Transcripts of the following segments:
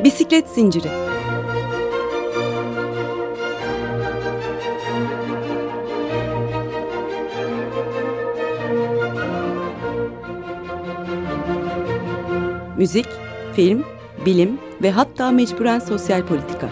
Bisiklet zinciri. Müzik, film, bilim ve hatta mecburen sosyal politika.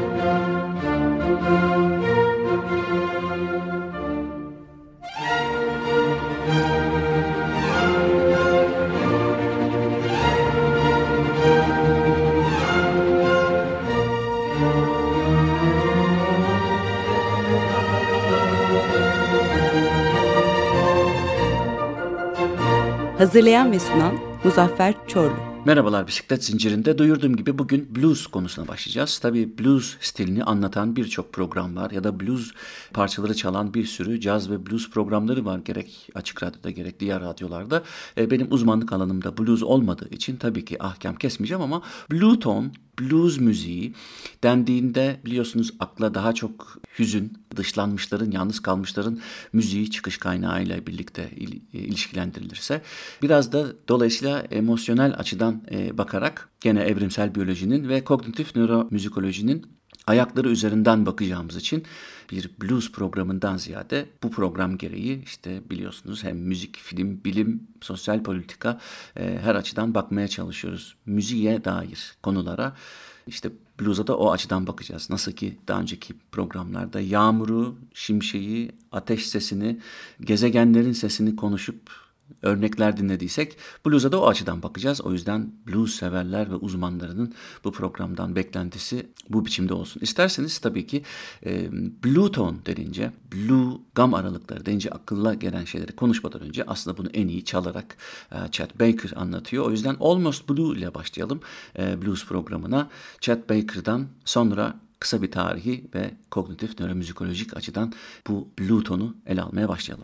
Hazırlayan ve sunan Muzaffer Çorlu. Merhabalar, bisiklet zincirinde duyurduğum gibi bugün blues konusuna başlayacağız. Tabii blues stilini anlatan birçok program var ya da blues parçaları çalan bir sürü caz ve blues programları var. Gerek Açık Radyo'da gerek diğer radyolarda. Benim uzmanlık alanımda blues olmadığı için tabii ki ahkam kesmeyeceğim ama blue tone, blues müziği dendiğinde biliyorsunuz akla daha çok hüzün, dışlanmışların, yalnız kalmışların müziği çıkış kaynağıyla birlikte ilişkilendirilirse biraz da dolayısıyla emosyonel açıdan bakarak gene evrimsel biyolojinin ve kognitif nöromüzikolojinin ayakları üzerinden bakacağımız için bir blues programından ziyade bu program gereği işte biliyorsunuz hem müzik, film, bilim, sosyal politika her açıdan bakmaya çalışıyoruz. Müziğe dair konulara işte blues'a da o açıdan bakacağız. Nasıl ki daha önceki programlarda yağmuru, şimşeği, ateş sesini, gezegenlerin sesini konuşup örnekler dinlediysek blues'a da o açıdan bakacağız. O yüzden blues severler ve uzmanlarının bu programdan beklentisi bu biçimde olsun. İsterseniz tabii ki blue tone denince, blue gam aralıkları denince akılla gelen şeyleri konuşmadan önce aslında bunu en iyi çalarak Chet Baker anlatıyor. O yüzden Almost Blue ile başlayalım blues programına. Chet Baker'dan sonra kısa bir tarihi ve kognitif nöromüzikolojik açıdan bu blue tone'u ele almaya başlayalım.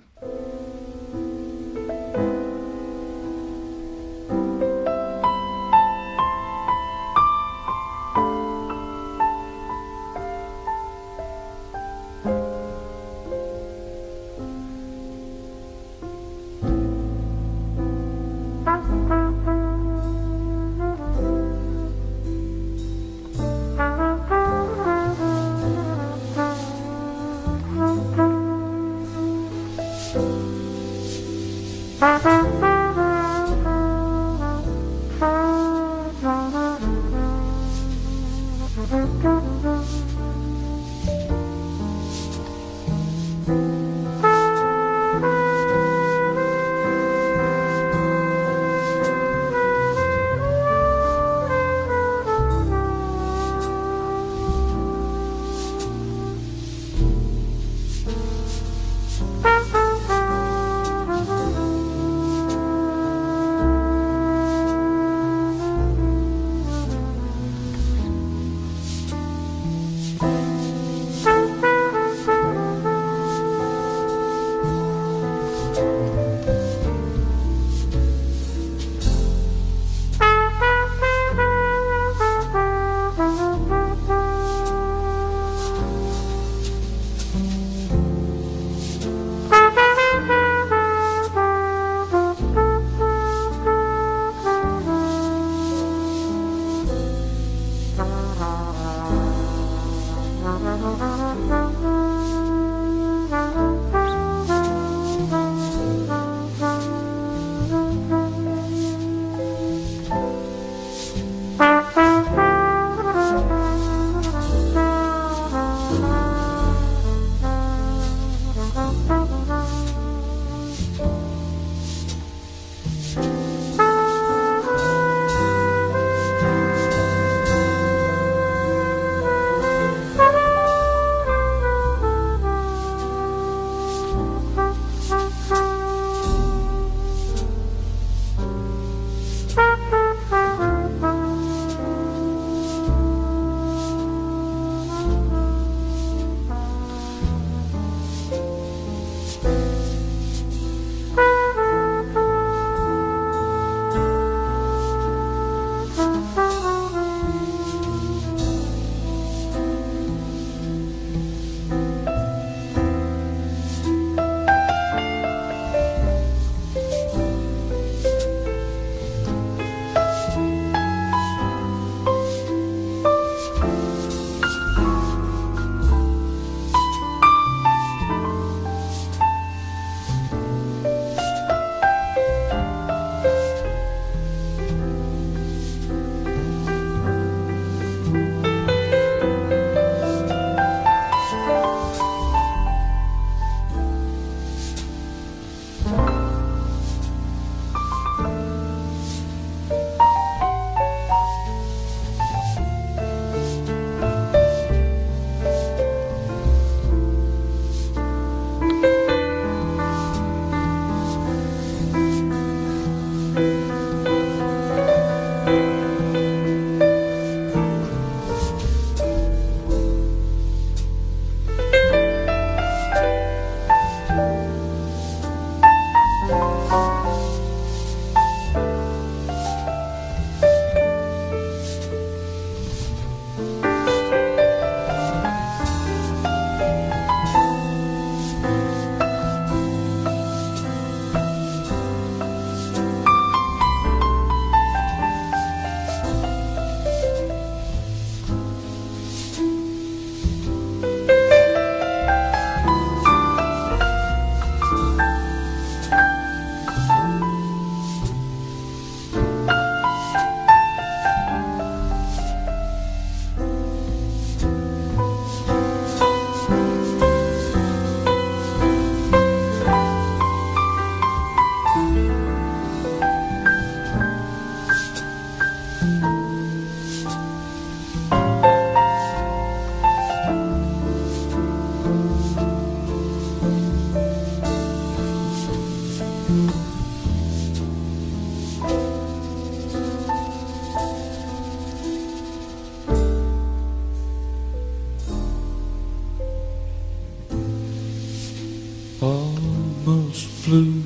almost blue,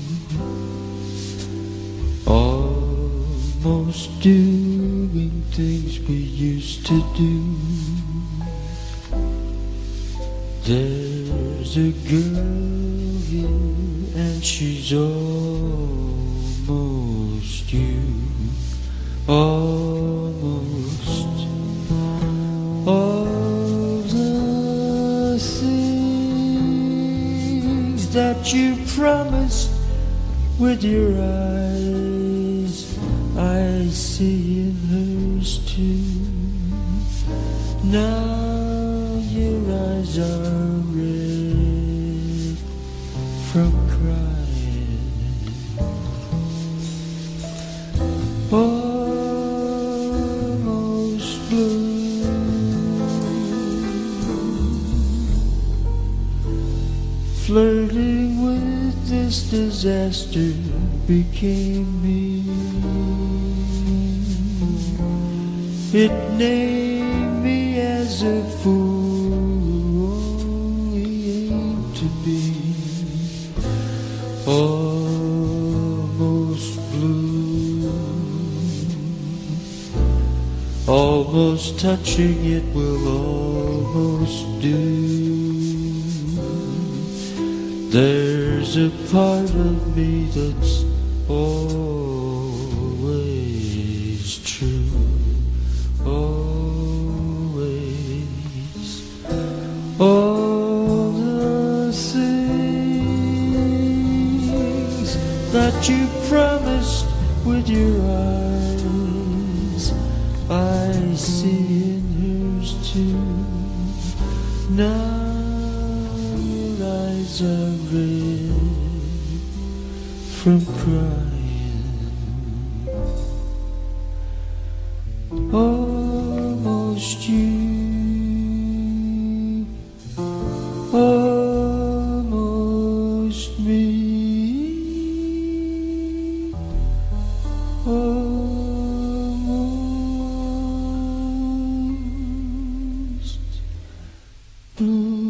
almost doing things we used to do. There's a girl here and she's almost you, almost. All the things that you promised with your eyes, I see in hers too. Now your eyes are red from crying. Almost blue. Flirting with this disaster became me. It named me as a fool only aimed to be. Almost blue, almost touching it will almost do. There's a part of me that's always true, always. All the things that you promised with your eyes, I see in hers too. Now are red from crying. Almost you, almost me, almost blue.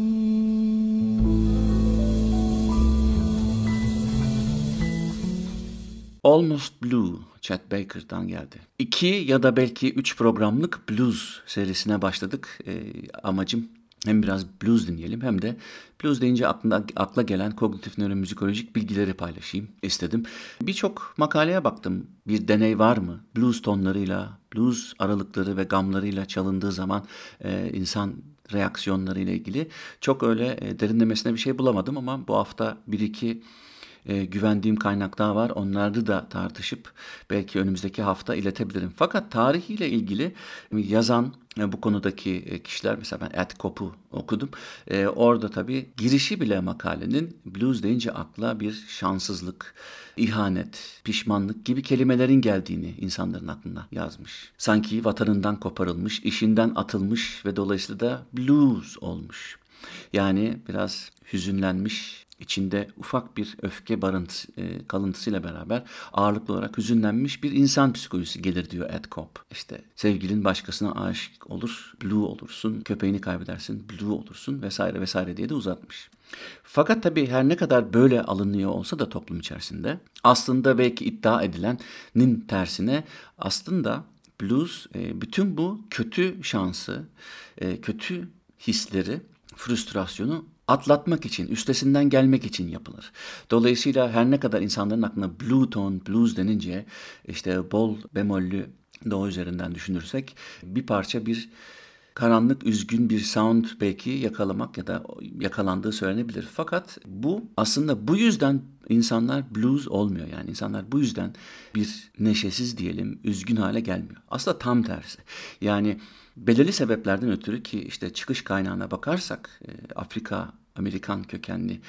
Almost Blue, Chet Baker'dan geldi. 2 ya da belki 3 programlık blues serisine başladık. Amacım hem biraz blues dinleyelim hem de blues deyince akla gelen kognitif nöromüzikolojik bilgileri paylaşayım istedim. Birçok makaleye baktım. Bir deney var mı? Blues tonlarıyla, blues aralıkları ve gamlarıyla çalındığı zaman insan reaksiyonları ile ilgili çok öyle derinlemesine bir şey bulamadım ama bu hafta 1-2 güvendiğim kaynaklar var. Onları da tartışıp belki önümüzdeki hafta iletebilirim. Fakat tarihiyle ilgili yazan bu konudaki kişiler, mesela ben Ed Copp'u okudum. Orada tabii girişi bile makalenin blues deyince akla bir şanssızlık, ihanet, pişmanlık gibi kelimelerin geldiğini insanların aklına yazmış. Sanki vatanından koparılmış, işinden atılmış ve dolayısıyla da blues olmuş. Yani biraz hüzünlenmiş, İçinde ufak bir öfke kalıntısıyla beraber ağırlıklı olarak hüzünlenmiş bir insan psikolojisi gelir diyor Ed Copp. İşte sevgilin başkasına aşık olur, blue olursun, köpeğini kaybedersin, blue olursun vesaire vesaire diye de uzatmış. Fakat tabii her ne kadar böyle alınıyor olsa da toplum içerisinde aslında belki iddia edilenin tersine aslında blues bütün bu kötü şansı, kötü hisleri, frustrasyonu atlatmak için, üstesinden gelmek için yapılır. Dolayısıyla her ne kadar insanların aklına blue tone, blues denince işte bol bemollü do üzerinden düşünürsek bir parça bir karanlık, üzgün bir sound belki yakalamak ya da yakalandığı söylenebilir. Fakat bu aslında bu yüzden insanlar blues olmuyor. Yani insanlar bu yüzden bir neşesiz diyelim, üzgün hale gelmiyor. Aslında tam tersi. Yani belirli sebeplerden ötürü ki işte çıkış kaynağına bakarsak Afrika, Amerikan kökenli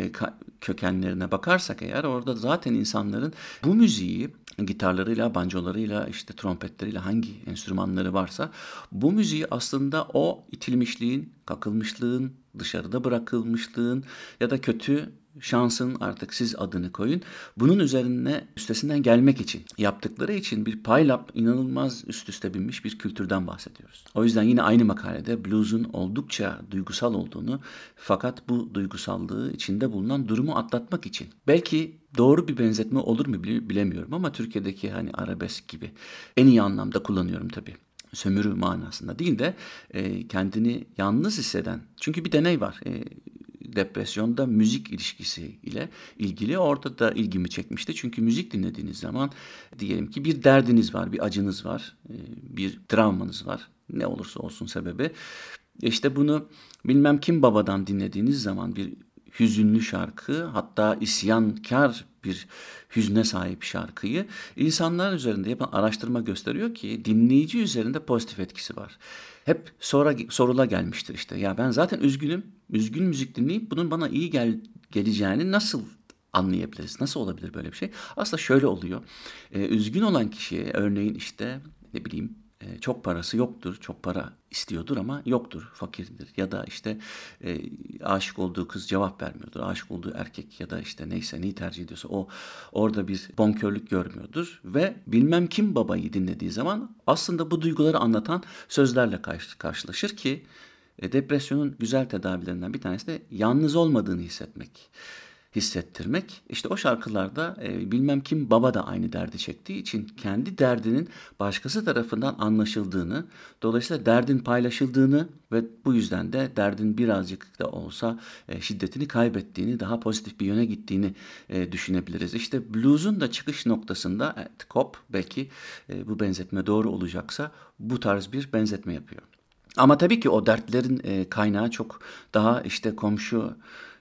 kökenlerine bakarsak eğer orada zaten insanların bu müziği gitarlarıyla, banjolarıyla, işte trompetleriyle hangi enstrümanları varsa bu müziği aslında o itilmişliğin, kakılmışlığın, dışarıda bırakılmışlığın ya da kötü şansın, artık siz adını koyun. Bunun üstesinden gelmek için, yaptıkları için bir paylap, inanılmaz üst üste binmiş bir kültürden bahsediyoruz. O yüzden yine aynı makalede blues'un oldukça duygusal olduğunu, fakat bu duygusallığı içinde bulunan durumu atlatmak için. Belki doğru bir benzetme olur mu bilemiyorum ama Türkiye'deki hani arabesk gibi, en iyi anlamda kullanıyorum tabii. Sömürü manasında değil de kendini yalnız hisseden. Çünkü bir deney var. Depresyonda müzik ilişkisi ile ilgili, orada da ilgimi çekmişti. Çünkü müzik dinlediğiniz zaman diyelim ki bir derdiniz var, bir acınız var, bir travmanız var. Ne olursa olsun sebebi. İşte bunu bilmem kim babadan dinlediğiniz zaman bir hüzünlü şarkı, hatta isyankar bir hüzne sahip şarkıyı, insanlar üzerinde yapan araştırma gösteriyor ki dinleyici üzerinde pozitif etkisi var. Hep sorula gelmiştir işte. Ya ben zaten üzgünüm. Üzgün müzik dinleyip bunun bana iyi geleceğini nasıl anlayabiliriz? Nasıl olabilir böyle bir şey? Aslında şöyle oluyor. Üzgün olan kişiye örneğin işte ne bileyim çok parası yoktur, çok para istiyordur ama yoktur, fakirdir. Ya da işte aşık olduğu kız cevap vermiyordur. Aşık olduğu erkek ya da işte neyse neyi tercih ediyorsa o orada bir bonkörlük görmüyordur. Ve bilmem kim babayı dinlediği zaman aslında bu duyguları anlatan sözlerle karşılaşır ki depresyonun güzel tedavilerinden bir tanesi de yalnız olmadığını hissettirmek. İşte o şarkılarda bilmem kim baba da aynı derdi çektiği için kendi derdinin başkası tarafından anlaşıldığını, dolayısıyla derdin paylaşıldığını ve bu yüzden de derdin birazcık da olsa şiddetini kaybettiğini, daha pozitif bir yöne gittiğini düşünebiliriz. İşte blues'un da çıkış noktasında Cobb belki bu benzetme doğru olacaksa bu tarz bir benzetme yapıyor. Ama tabii ki o dertlerin kaynağı çok daha işte komşu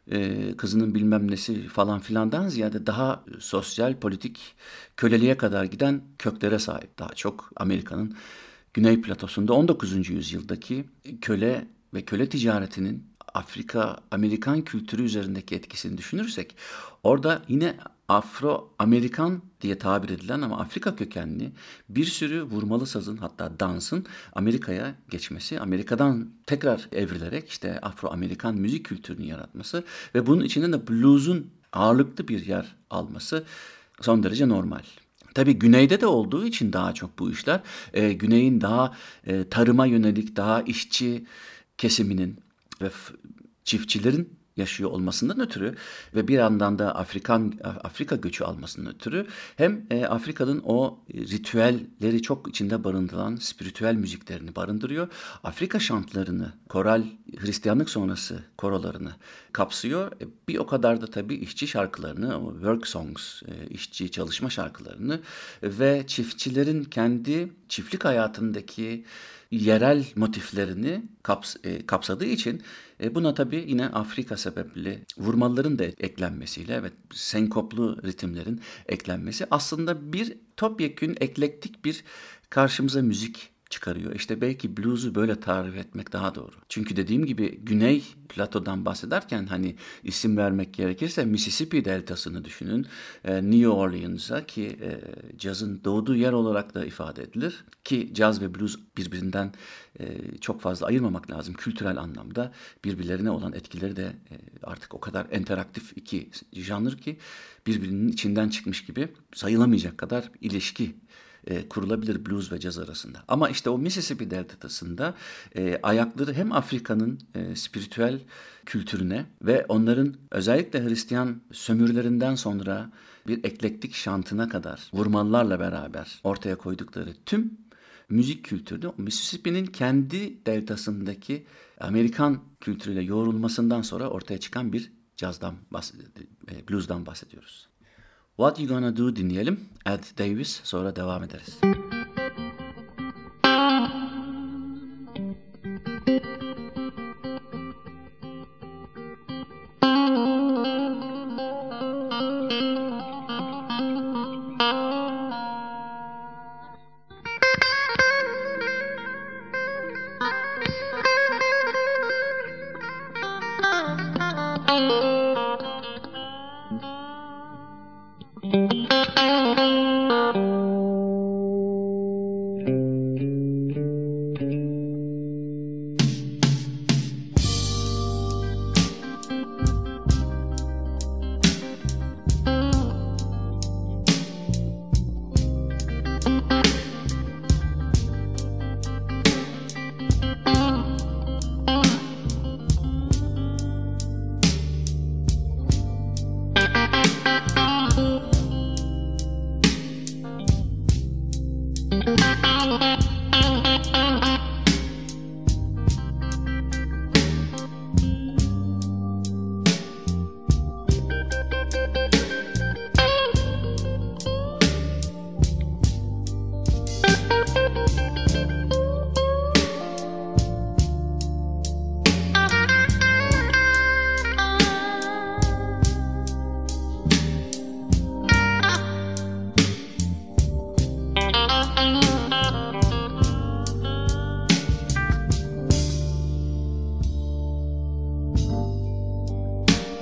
kızının bilmem nesi falan filandan ziyade daha sosyal, politik, köleliğe kadar giden köklere sahip. Daha çok Amerika'nın Güney Platosu'nda 19. yüzyıldaki köle ve köle ticaretinin Afrika-Amerikan kültürü üzerindeki etkisini düşünürsek, orada yine Afro-Amerikan diye tabir edilen ama Afrika kökenli bir sürü vurmalı sazın, hatta dansın Amerika'ya geçmesi, Amerika'dan tekrar evrilerek işte Afro-Amerikan müzik kültürünü yaratması ve bunun içinde de blues'un ağırlıklı bir yer alması son derece normal. Tabii güneyde de olduğu için daha çok bu işler, güneyin daha tarıma yönelik, daha işçi kesiminin ve çiftçilerin yaşıyor olmasından ötürü ve bir yandan da Afrika göçü almasından ötürü hem Afrika'nın o ritüelleri çok içinde barındıran spiritüel müziklerini barındırıyor. Afrika şantlarını, koral, Hristiyanlık sonrası korolarını kapsıyor. Bir o kadar da tabii işçi şarkılarını, o work songs, işçi çalışma şarkılarını ve çiftçilerin kendi çiftlik hayatındaki yerel motiflerini kapsadığı için buna tabii yine Afrika sebepli vurmalıların da eklenmesiyle ve senkoplu ritimlerin eklenmesi aslında bir topyekün eklektik bir karşımıza müzik çıkarıyor. İşte belki blues'u böyle tarif etmek daha doğru. Çünkü dediğim gibi Güney Plato'dan bahsederken hani isim vermek gerekirse Mississippi deltasını düşünün. New Orleans'a ki cazın doğduğu yer olarak da ifade edilir. Ki caz ve blues birbirinden çok fazla ayırmamak lazım. Kültürel anlamda birbirlerine olan etkileri de artık o kadar interaktif iki janr ki birbirinin içinden çıkmış gibi sayılamayacak kadar ilişki kurulabilir blues ve caz arasında. Ama işte o Mississippi deltasında ayakları hem Afrika'nın spiritüel kültürüne ve onların özellikle Hristiyan sömürülerinden sonra bir eklektik şantına kadar vurmalılarla beraber ortaya koydukları tüm müzik kültürünü o Mississippi'nin kendi deltasındaki Amerikan kültürüyle yoğrulmasından sonra ortaya çıkan bir blues'dan bahsediyoruz. What You Gonna Do dinleyelim. Ed Davis, sonra devam ederiz.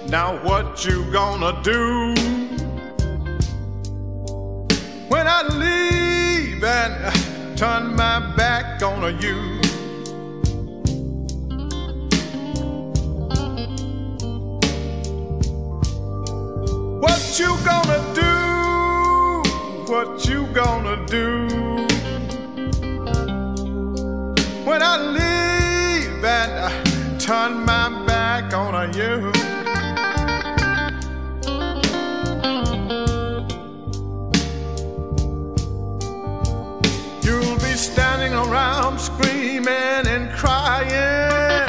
Now what you gonna do when I leave and turn my back on you? What you gonna do? What you gonna do when I leave and turn my back on you? You'll be standing around screaming and crying,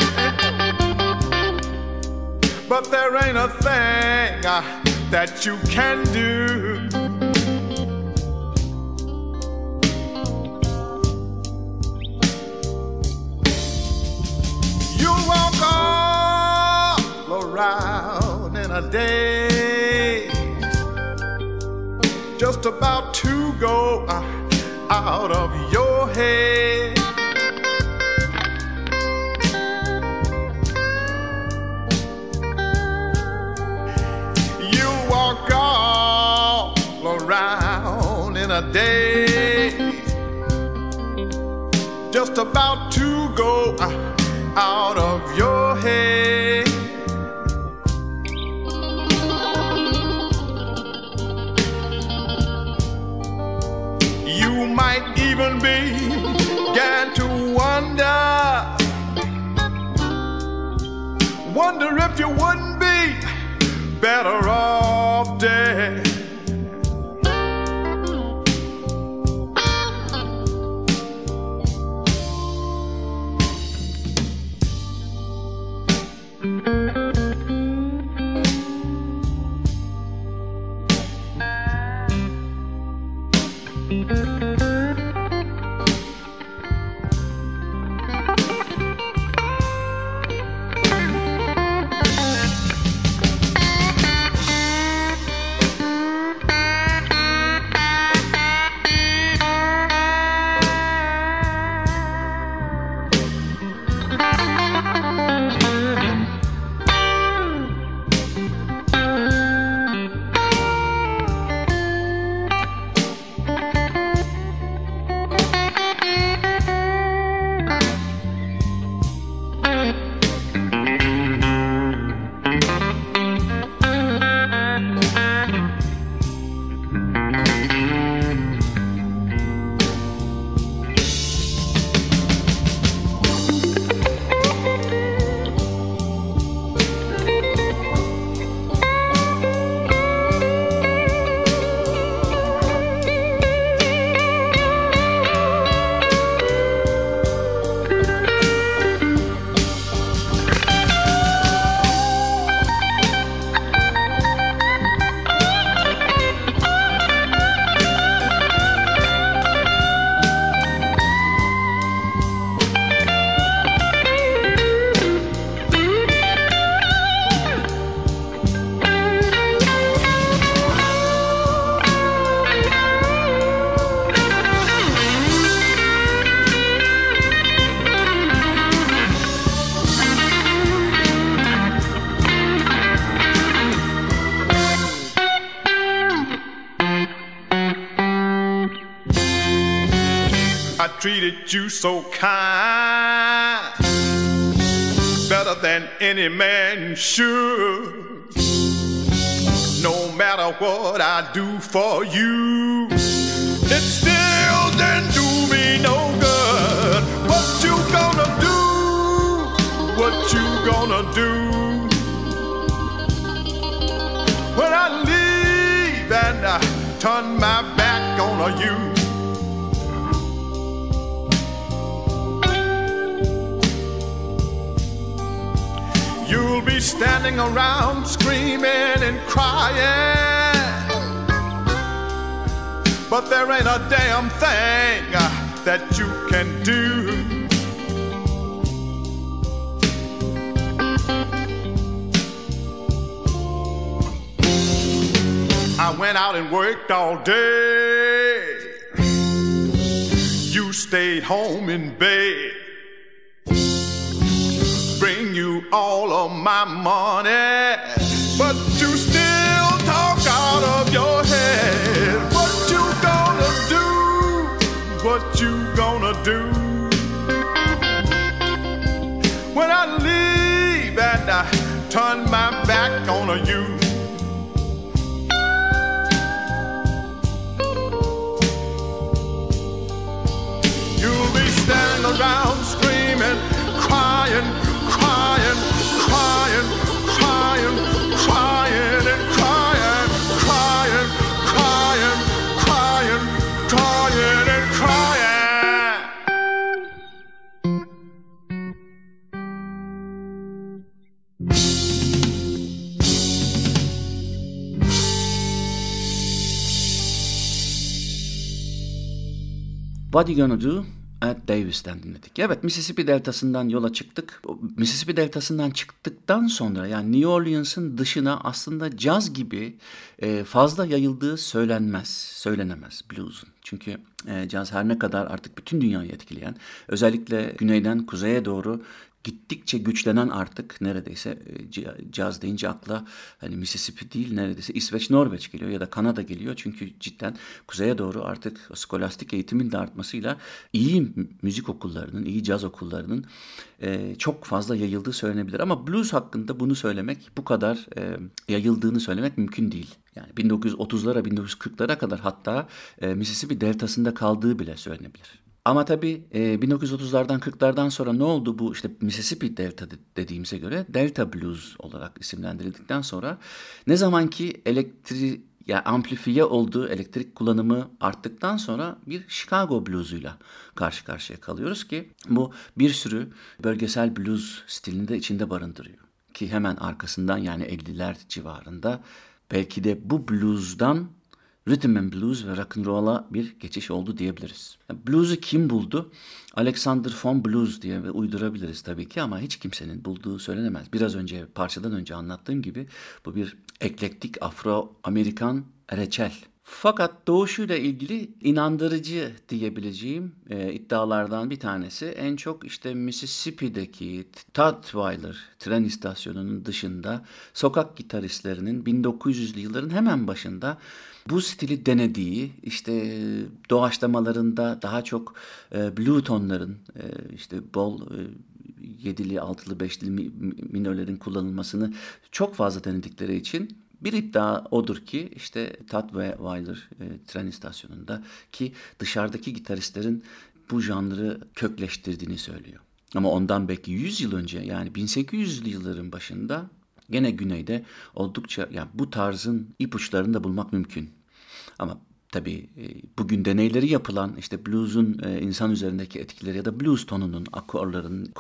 but there ain't a thing that you can do. You'll walk all around in a daze, just about to go out of your head. You walk all around in a daze, just about to go out of your head. You might even begin to wonder if you wouldn't be better off dead. I treated you so kind, better than any man should. No matter what I do for you, it still didn't do me no good. What you gonna do? What you gonna do when I leave and I turn my back on you? You'll be standing around screaming and crying, but there ain't a damn thing that you can do. I went out and worked all day. You stayed home in bed. Bring you all of my money. but you still talk out of your head. What you gonna do? What you gonna do? When I leave and I turn my back on you, you'll be standing around screaming, crying, crying, crying, crying, crying, and crying, crying, crying, crying, crying, and crying. What You Gonna Do? Ed Davis'ten dinledik. Evet, Mississippi Deltası'ndan yola çıktık. Mississippi Deltası'ndan çıktıktan sonra yani New Orleans'ın dışına aslında caz gibi fazla yayıldığı söylenemez blues'un. Çünkü caz her ne kadar artık bütün dünyayı etkileyen, özellikle güneyden kuzeye doğru gittikçe güçlenen artık neredeyse caz deyince akla hani Mississippi değil neredeyse İsveç, Norveç geliyor ya da Kanada geliyor. Çünkü cidden kuzeye doğru artık skolastik eğitimin de artmasıyla iyi müzik okullarının, iyi caz okullarının çok fazla yayıldığı söylenebilir. Ama blues hakkında bunu söylemek, bu kadar yayıldığını söylemek mümkün değil. Yani 1930'lara, 1940'lara kadar hatta Mississippi Deltası'nda kaldığı bile söylenebilir. Ama tabii 1930'lardan 40'lardan sonra ne oldu bu işte Mississippi Delta dediğimize göre Delta Blues olarak isimlendirildikten sonra ne zaman ki amplifiye olduğu elektrik kullanımı arttıktan sonra bir Chicago Blues'uyla karşı karşıya kalıyoruz ki bu bir sürü bölgesel blues stilini de içinde barındırıyor. Ki hemen arkasından yani 50'ler civarında belki de bu blues'dan Rhythm and Blues ve Rock'n'Roll'a bir geçiş oldu diyebiliriz. Blues'u kim buldu? Alexander von Blues diye uydurabiliriz tabii ki ama hiç kimsenin bulduğu söylenemez. Biraz önce, parçadan önce anlattığım gibi bu bir eklektik Afro-Amerikan reçel. Fakat doğuşuyla ilgili inandırıcı diyebileceğim iddialardan bir tanesi en çok işte Mississippi'deki Tutwiler tren istasyonunun dışında sokak gitaristlerinin 1900'lü yılların hemen başında bu stili denediği, işte doğaçlamalarında daha çok blue tonların, işte bol yedili, altılı, beşli minörlerin kullanılmasını çok fazla denedikleri için bir iddia odur ki işte Tutwiler tren istasyonunda ki dışarıdaki gitaristlerin bu janrı kökleştirdiğini söylüyor. Ama ondan belki 100 yıl önce yani 1800'lü yılların başında gene güneyde oldukça yani bu tarzın ipuçlarını da bulmak mümkün. Ama tabii bugün deneyleri yapılan işte blues'un insan üzerindeki etkileri ya da blues tonunun akorların,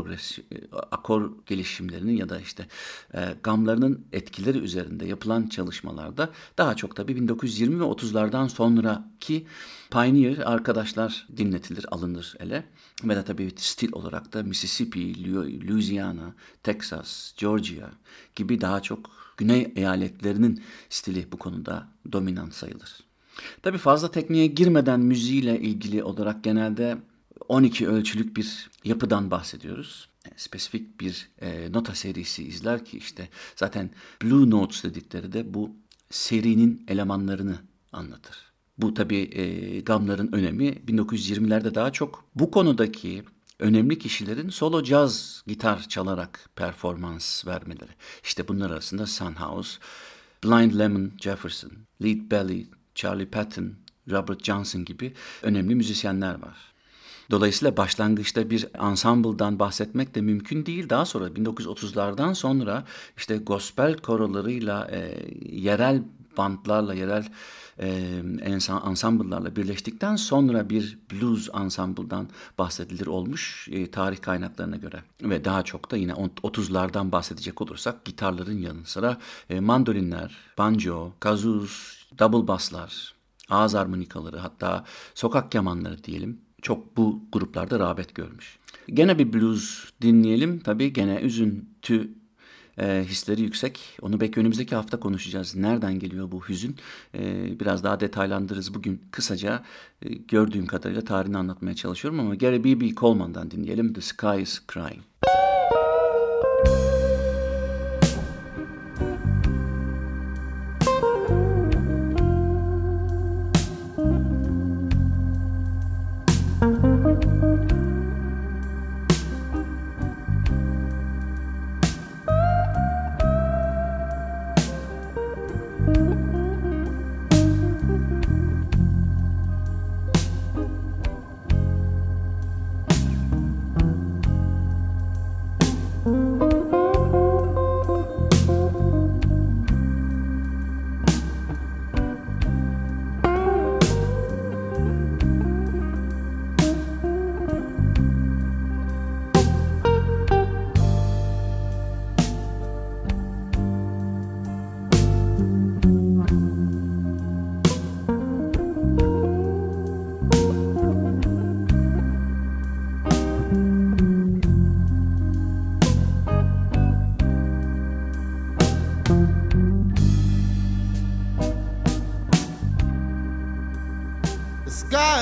akor gelişimlerinin ya da işte gamlarının etkileri üzerinde yapılan çalışmalarda daha çok tabii 1920 ve 30'lardan sonraki pioneer arkadaşlar dinletilir, alınır ele. Ve de tabii stil olarak da Mississippi, Louisiana, Texas, Georgia gibi daha çok güney eyaletlerinin stili bu konuda dominant sayılır. Tabii fazla tekniğe girmeden müziğiyle ilgili olarak genelde 12 ölçülük bir yapıdan bahsediyoruz. Spesifik bir nota serisi izler ki işte zaten Blue Notes dedikleri de bu serinin elemanlarını anlatır. Bu tabii gamların önemi 1920'lerde daha çok bu konudaki önemli kişilerin solo caz gitar çalarak performans vermeleri. İşte bunlar arasında Son House, Blind Lemon Jefferson, Lead Belly, Charlie Patton, Robert Johnson gibi önemli müzisyenler var. Dolayısıyla başlangıçta bir ensemble'dan bahsetmek de mümkün değil. Daha sonra 1930'lardan sonra işte gospel korolarıyla, yerel bantlarla, yerel ensemble'larla birleştikten sonra bir blues ensemble'dan bahsedilir olmuş tarih kaynaklarına göre. Ve daha çok da yine 30'lardan bahsedecek olursak gitarların yanı sıra mandolinler, banjo, kazuz, double basslar, ağız armonikaları hatta sokak kemanları diyelim çok bu gruplarda rağbet görmüş. Gene bir blues dinleyelim. Tabii gene üzüntü hisleri yüksek. Onu belki önümüzdeki hafta konuşacağız. Nereden geliyor bu hüzün? Biraz daha detaylandırırız. Bugün kısaca gördüğüm kadarıyla tarihini anlatmaya çalışıyorum ama Gary B.B. Coleman'dan dinleyelim. The Sky is Crying.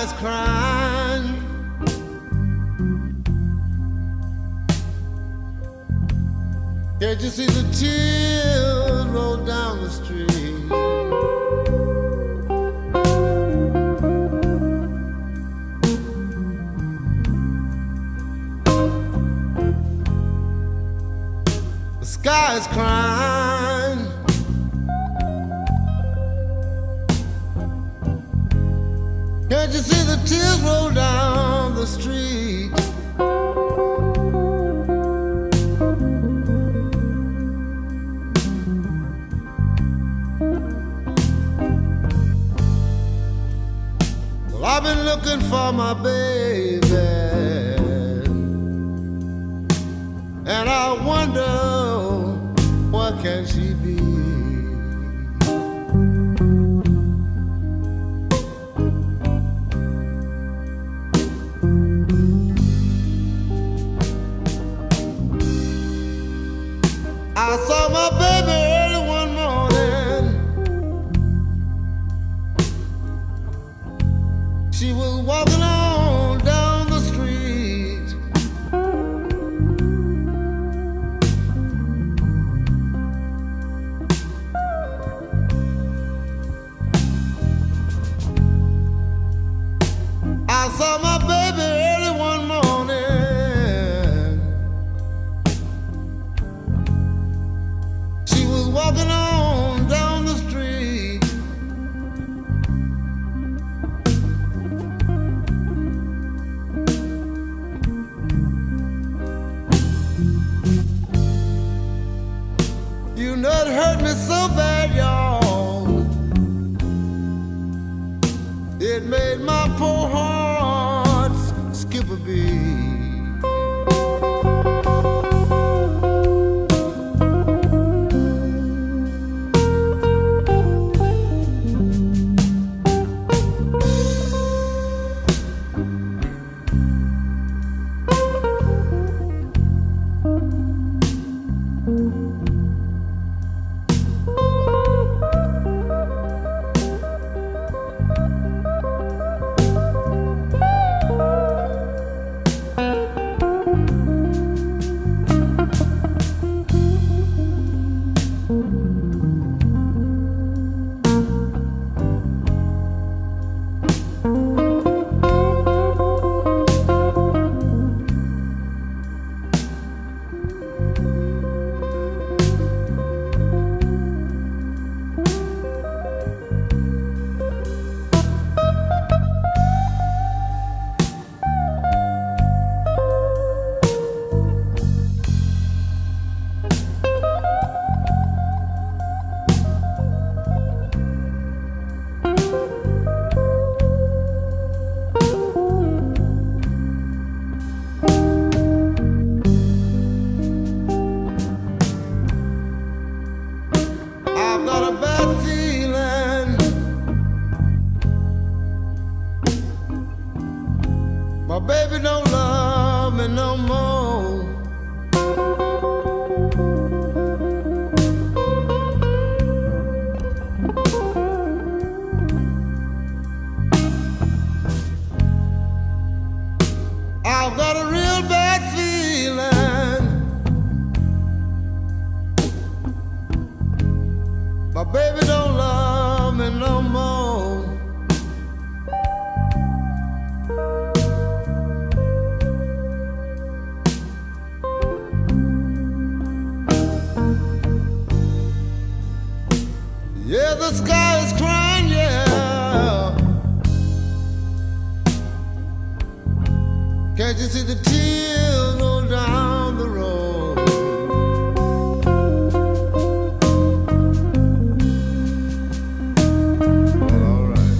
is crying. Can't you see the tears roll down the street? The sky is crying. Can't you see the tears roll down the street? Well, I've been looking for my baby, and I wonder where can she be? I saw my baby early one morning. She was walking on down the street. I saw my baby early one morning. Walking on down the street. You know it hurt me so bad, y'all. It made my poor heart skip a beat. My baby don't love me no more. I've got a real bad feeling. My baby don't love me no more. Yeah, the sky is crying, yeah. Can't you see the tears roll down the road? All right.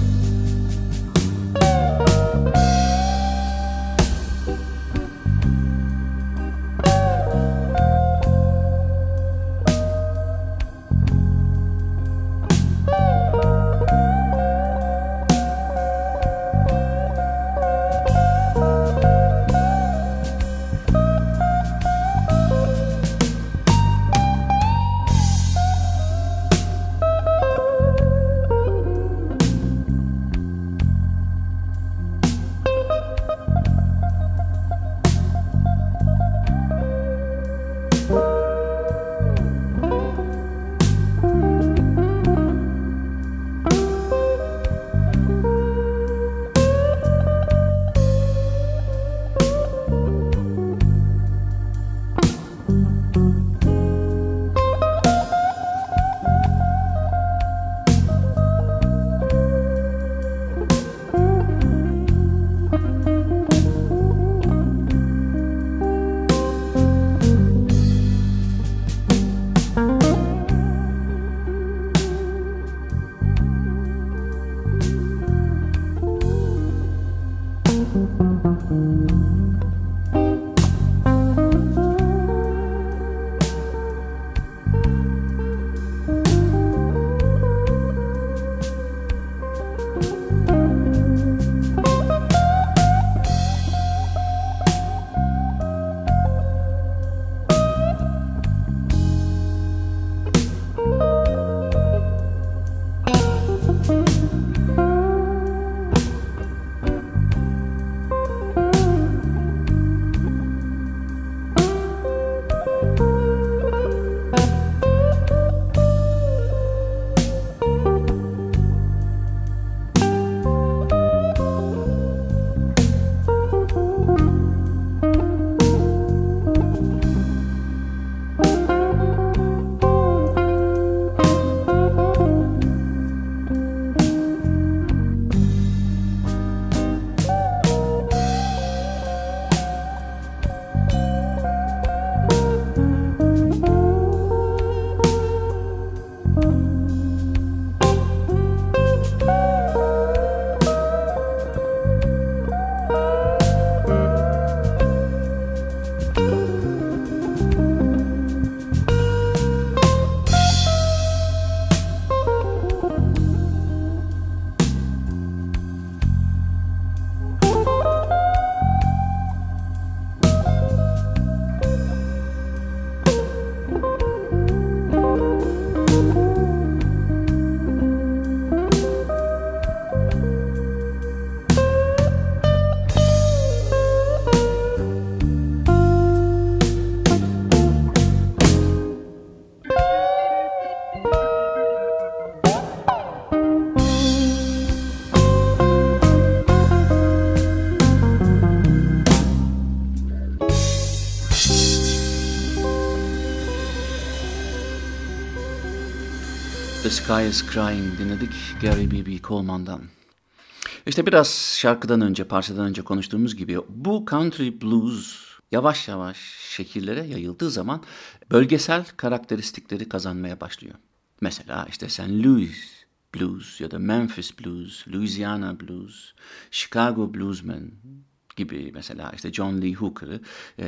The Sky is Crying dinledik Gary B.B. Coleman'dan. İşte biraz parçadan önce konuştuğumuz gibi bu country blues yavaş yavaş şehirlere yayıldığı zaman bölgesel karakteristikleri kazanmaya başlıyor. Mesela işte St. Louis Blues ya da Memphis Blues, Louisiana Blues, Chicago Bluesmen gibi mesela işte John Lee Hooker'ı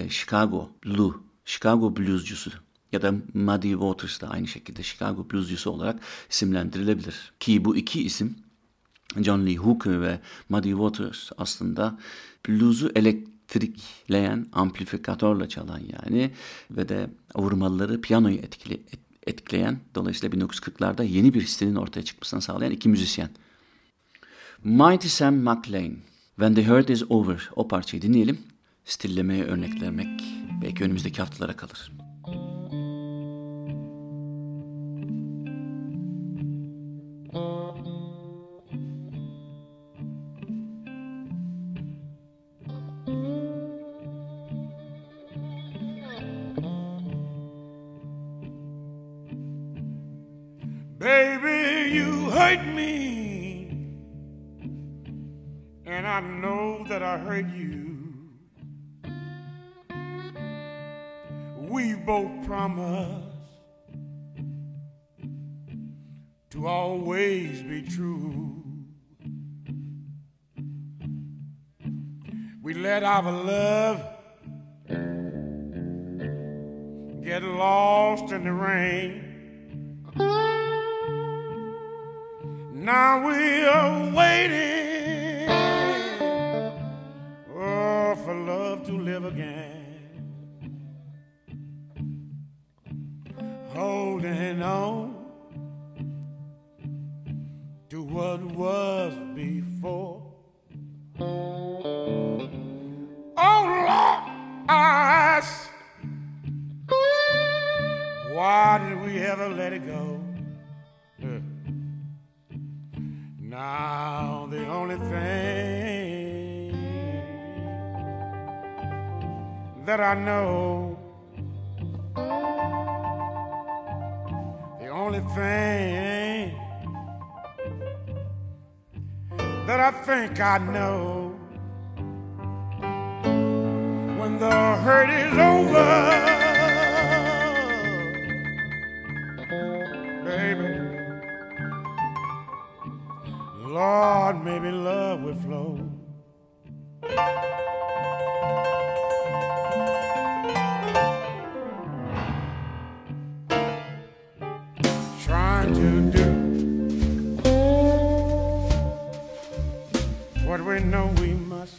Chicago Bluescusu ya da Muddy Waters da aynı şekilde Chicago Bluescusu olarak isimlendirilebilir. Ki bu iki isim John Lee Hooker ve Muddy Waters aslında blues'u elektrikleyen, amplifikatörle çalan yani ve de vurmaları piyanoyu etkileyen, dolayısıyla 1940'larda yeni bir stilin ortaya çıkmasını sağlayan iki müzisyen. Mighty Sam McLean, When the Hurt is Over, o parçayı dinleyelim. Stillemeye örneklemek belki önümüzdeki haftalara kalır. Baby, you hurt me, and I know that I hurt you. We've both promised to always be true. We let our love get lost in the rain. Now we are waiting, oh, for love to live again. Holding on to what was before. Oh, Lord, I ask, why did we ever let it go? Now the only thing that I know, the only thing that I think I know, when the hurt is over, baby, Lord, maybe love will flow. Trying to do what we know we must.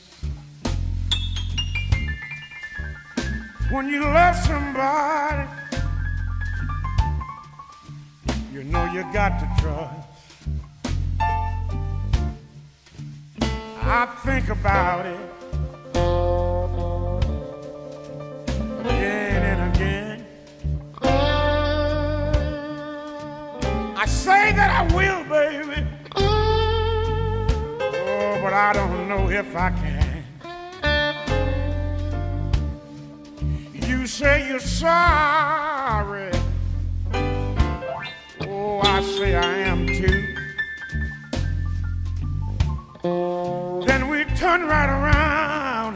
When you love somebody, you know you got to trust. I think about it again and again. I say that I will, baby, oh, but I don't know if I can. You say you're sorry, oh, I say I am too. Then we turn right around,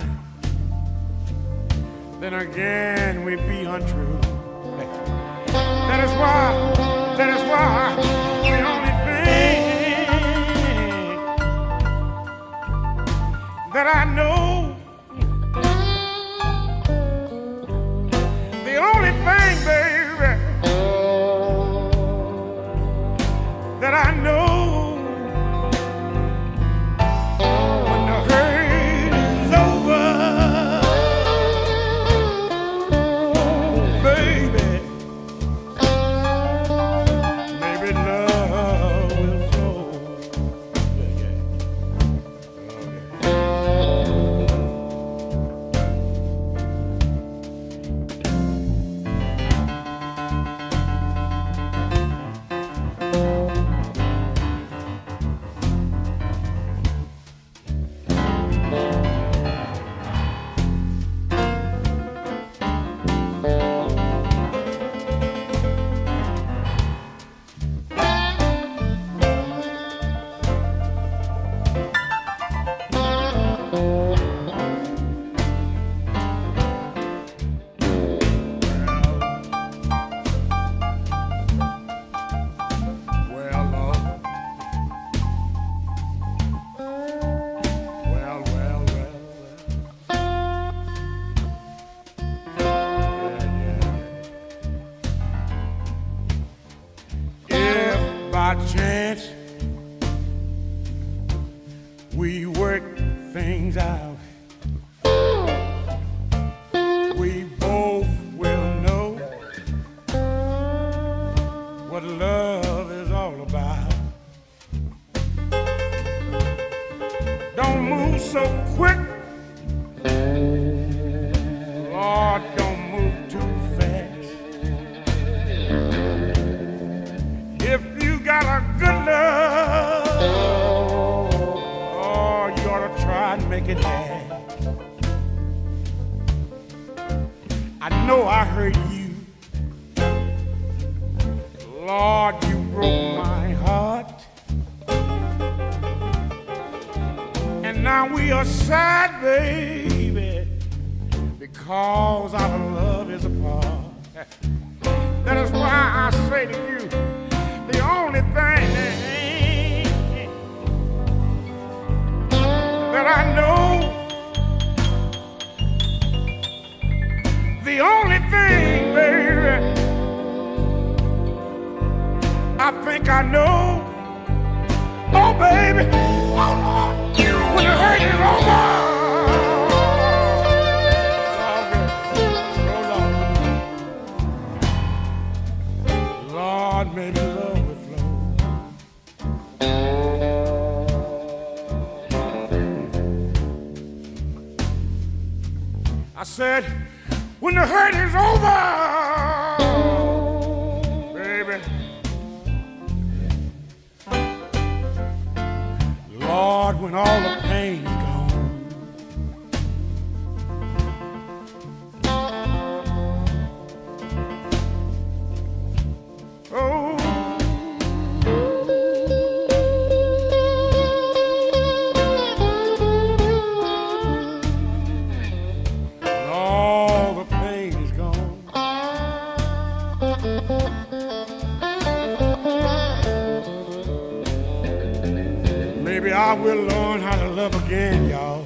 then again we be untrue. That is why the only thing that I know, the only thing, baby, that I know, by chance we worked things out. We both will know what love is all about. Don't move so quick, Lord, don't move too fast. If you got a good love, oh, you ought to try and make it last. I know I hurt you, Lord, you broke my heart. And now we are sad, baby, because our love is apart. That is why I say to you, the only thing that I know, the only thing, baby, I think I know. Oh, baby, oh, Lord, when the hurt is over, Lord, maybe love will flow. I said, when the hurt is over, baby, Lord, when all the pain is gone. Oh, when all the pain is gone. Maybe I will learn how to love again, y'all.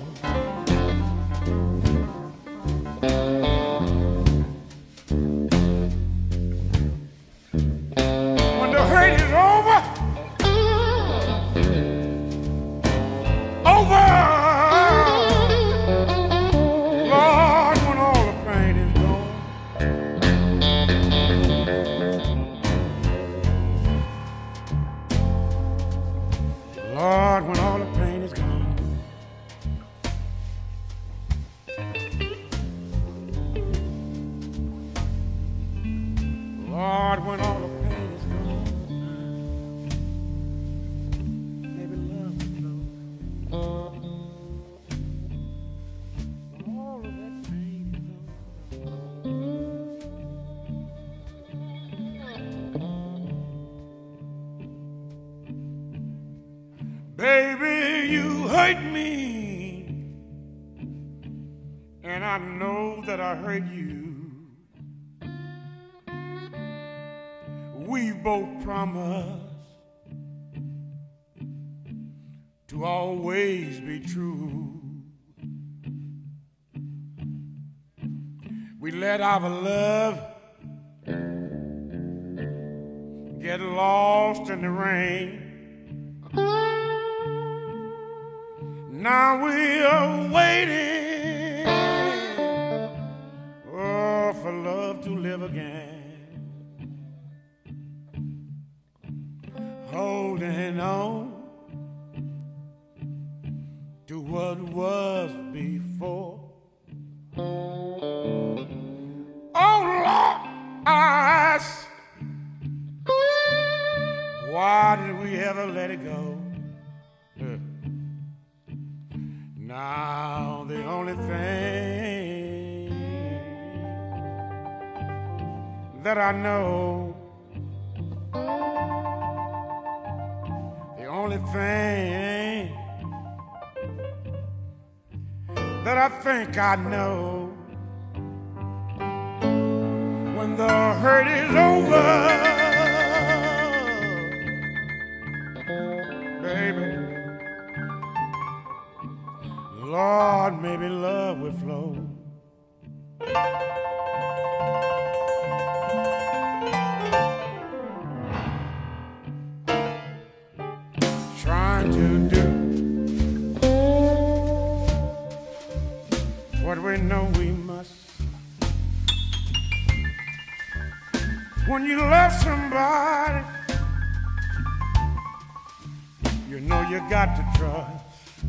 When the hurt is over, Lord, when all the pain is gone. Lord, when all the pain is gone. Lord, when all the pain is gone, maybe love will flow. When all of that pain is gone. Baby, you hurt me, and I know that I hurt you. We've both promised to always be true. We let our love get lost in the rain. Now we are waiting, oh, for love to live again. Holding on to what was before. Oh, Lord, I ask, why did we ever let it go? Now the only thing that I know, the only thing that I think I know, when the hurt is over, baby, Lord, maybe love will flow. to do what we know we must. When you love somebody, you know you got to trust.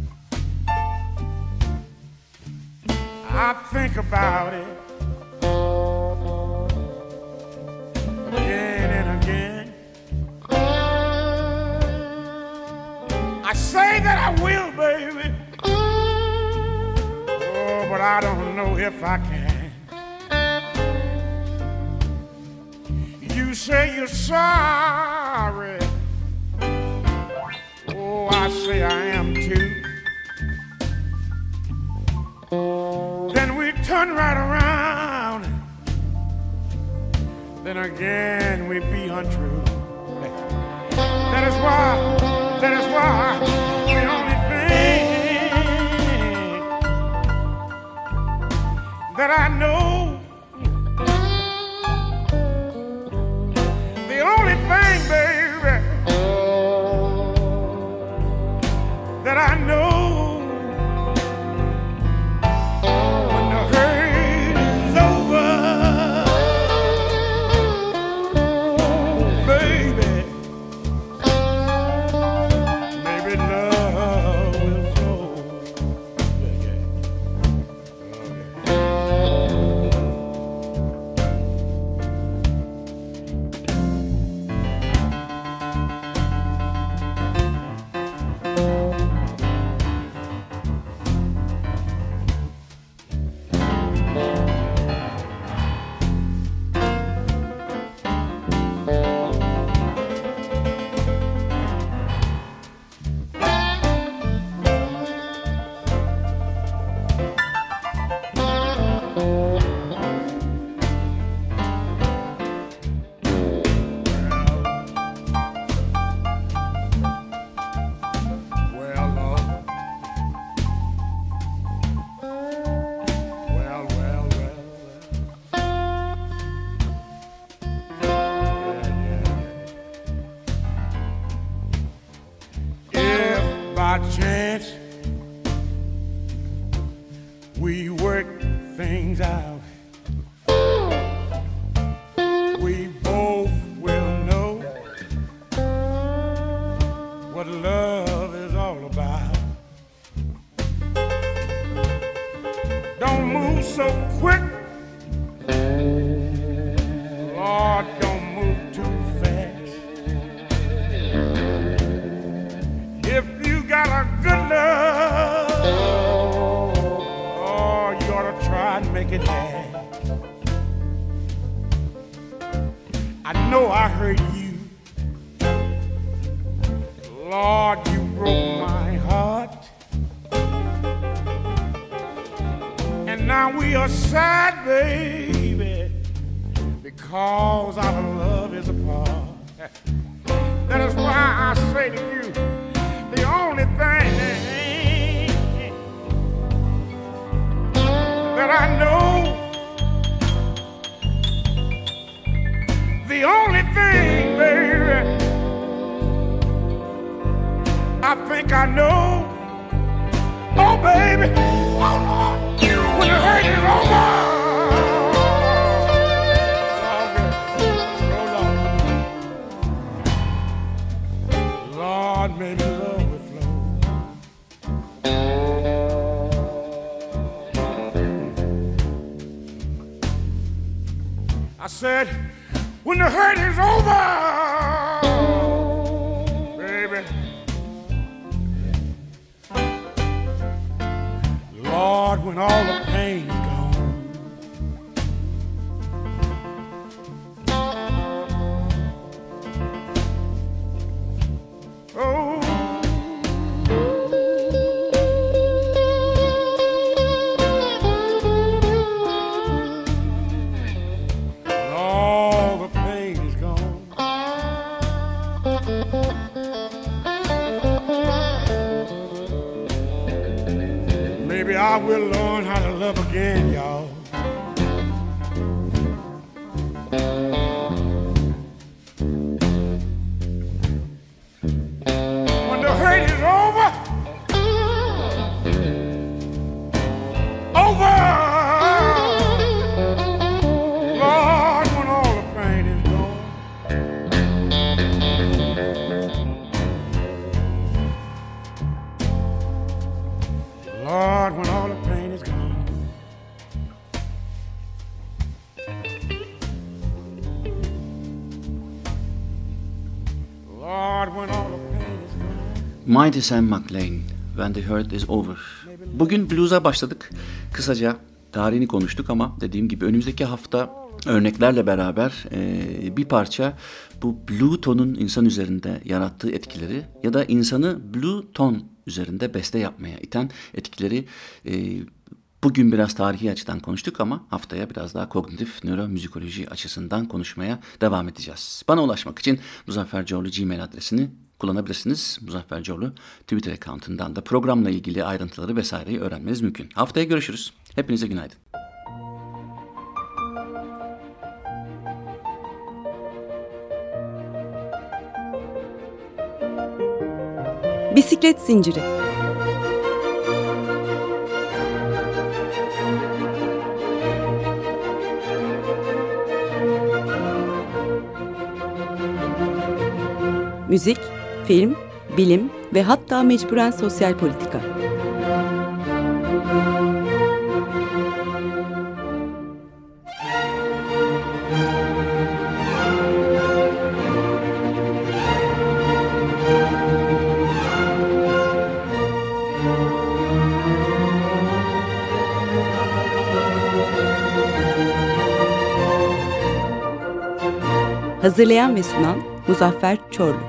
I think about it again and again. I say that I will, baby. Oh, but I don't know if I can. You say you're sorry. Oh, I say I am too. Then we turn right around. Then again we be untrue. That is why the only thing that I know, the only thing, baby, that I know, when the hurt is over, baby, maybe love will flow. Yeah, yeah. By chance we work things out, we both will know what love is all about. Don't move so quick, Lord, don't move too fast. If you got a good love, oh, you ought to try and make it last. I know I hurt you, Lord, you broke my heart, and now we are sad, baby, because our love is apart. That is why I say to you, the only thing that I know, the only thing, baby, I think I know. Oh, baby, oh, Lord, when the hurt is over, Lord, maybe love will flow. I said, when the hurt is over, baby, Lord, when all the pain is gone, oh, when all the pain is gone, maybe I will learn how to love again, y'all. When the hurt is over, when all the pain is gone. Mighty Sam McLean, When the Hurt is Over. Bugün blues'a başladık. Kısaca tarihini konuştuk ama dediğim gibi önümüzdeki hafta örneklerle beraber bir parça bu blue tonun insan üzerinde yarattığı etkileri ya da insanı blue ton üzerinde beste yapmaya iten etkileri bugün biraz tarihi açıdan konuştuk ama haftaya biraz daha kognitif nöromüzikoloji açısından konuşmaya devam edeceğiz. Bana ulaşmak için Muzaffer Coğlu Gmail adresini kullanabilirsiniz. Muzaffer Coğlu Twitter account'undan da programla ilgili ayrıntıları vesaireyi öğrenmeniz mümkün. Haftaya görüşürüz. Hepinize günaydın. Bisiklet Zinciri. Müzik, film, bilim ve hatta mecburen sosyal politika. Hazırlayan ve sunan Muzaffer Çorlu.